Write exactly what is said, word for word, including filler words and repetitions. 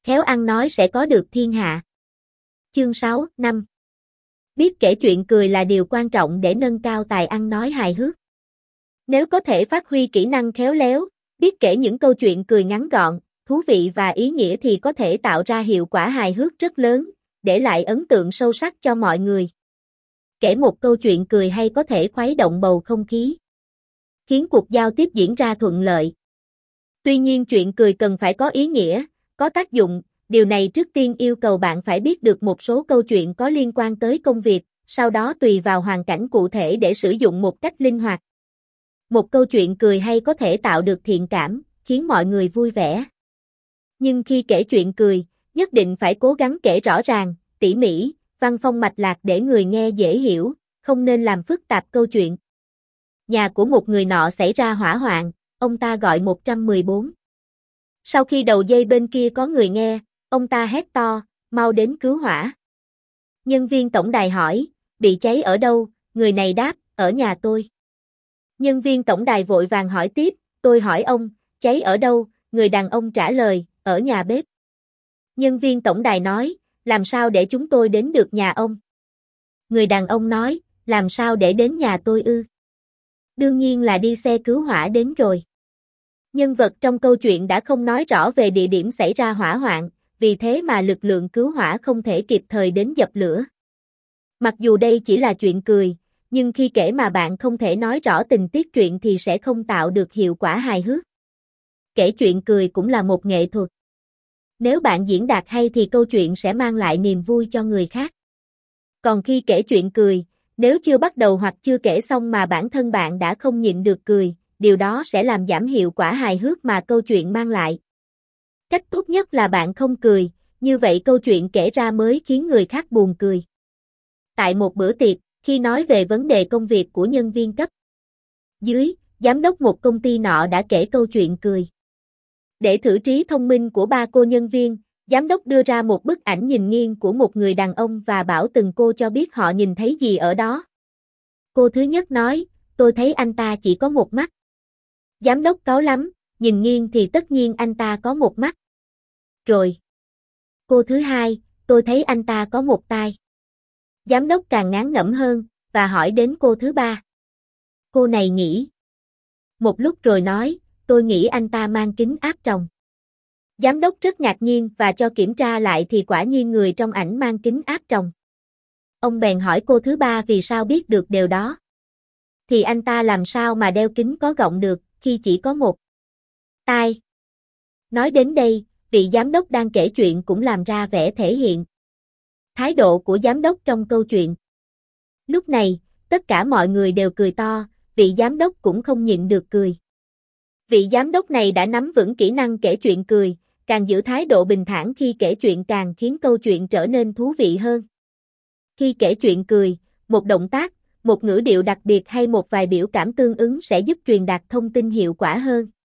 khéo ăn nói sẽ có được thiên hạ. Chương sáu, năm. Biết kể chuyện cười là điều quan trọng để nâng cao tài ăn nói hài hước. Nếu có thể phát huy kỹ năng khéo léo, biết kể những câu chuyện cười ngắn gọn, thú vị và ý nghĩa thì có thể tạo ra hiệu quả hài hước rất lớn, để lại ấn tượng sâu sắc cho mọi người. Kể một câu chuyện cười hay có thể khuấy động bầu không khí, khiến cuộc giao tiếp diễn ra thuận lợi. Tuy nhiên chuyện cười cần phải có ý nghĩa, có tác dụng, điều này trước tiên yêu cầu bạn phải biết được một số câu chuyện có liên quan tới công việc, sau đó tùy vào hoàn cảnh cụ thể để sử dụng một cách linh hoạt. Một câu chuyện cười hay có thể tạo được thiện cảm, khiến mọi người vui vẻ. Nhưng khi kể chuyện cười, nhất định phải cố gắng kể rõ ràng, tỉ mỉ, văn phong mạch lạc để người nghe dễ hiểu, không nên làm phức tạp câu chuyện. Nhà của một người nọ xảy ra hỏa hoạn, ông ta gọi một một bốn. Sau khi đầu dây bên kia có người nghe, ông ta hét to, mau đến cứu hỏa. Nhân viên tổng đài hỏi, bị cháy ở đâu? Người này đáp, ở nhà tôi. Nhân viên tổng đài vội vàng hỏi tiếp, tôi hỏi ông, cháy ở đâu? Người đàn ông trả lời, ở nhà bếp. Nhân viên tổng đài nói, làm sao để chúng tôi đến được nhà ông? Người đàn ông nói, làm sao để đến nhà tôi ư? Đương nhiên là đi xe cứu hỏa đến rồi. Nhân vật trong câu chuyện đã không nói rõ về địa điểm xảy ra hỏa hoạn, vì thế mà lực lượng cứu hỏa không thể kịp thời đến dập lửa. Mặc dù đây chỉ là chuyện cười, nhưng khi kể mà bạn không thể nói rõ tình tiết truyện thì sẽ không tạo được hiệu quả hài hước. Kể chuyện cười cũng là một nghệ thuật. Nếu bạn diễn đạt hay thì câu chuyện sẽ mang lại niềm vui cho người khác. Còn khi kể chuyện cười, nếu chưa bắt đầu hoặc chưa kể xong mà bản thân bạn đã không nhịn được cười, điều đó sẽ làm giảm hiệu quả hài hước mà câu chuyện mang lại. Cách tốt nhất là bạn không cười, như vậy câu chuyện kể ra mới khiến người khác buồn cười. Tại một bữa tiệc, khi nói về vấn đề công việc của nhân viên cấp dưới, giám đốc một công ty nọ đã kể câu chuyện cười. Để thử trí thông minh của ba cô nhân viên, giám đốc đưa ra một bức ảnh nhìn nghiêng của một người đàn ông và bảo từng cô cho biết họ nhìn thấy gì ở đó. Cô thứ nhất nói, tôi thấy anh ta chỉ có một mắt. Giám đốc cáu lắm, nhìn nghiêng thì tất nhiên anh ta có một mắt. Rồi. Cô thứ hai, tôi thấy anh ta có một tai. Giám đốc càng ngán ngẩm hơn, và hỏi đến cô thứ ba. Cô này nghĩ. Một lúc rồi nói, tôi nghĩ anh ta mang kính áp tròng. Giám đốc rất ngạc nhiên và cho kiểm tra lại thì quả nhiên người trong ảnh mang kính áp tròng. Ông bèn hỏi cô thứ ba vì sao biết được điều đó. Thì anh ta làm sao mà đeo kính có gọng được, khi chỉ có một tai. Nói đến đây, vị giám đốc đang kể chuyện cũng làm ra vẻ thể hiện thái độ của giám đốc trong câu chuyện. Lúc này, tất cả mọi người đều cười to, vị giám đốc cũng không nhịn được cười. Vị giám đốc này đã nắm vững kỹ năng kể chuyện cười, càng giữ thái độ bình thản khi kể chuyện càng khiến câu chuyện trở nên thú vị hơn. Khi kể chuyện cười, một động tác, một ngữ điệu đặc biệt hay một vài biểu cảm tương ứng sẽ giúp truyền đạt thông tin hiệu quả hơn.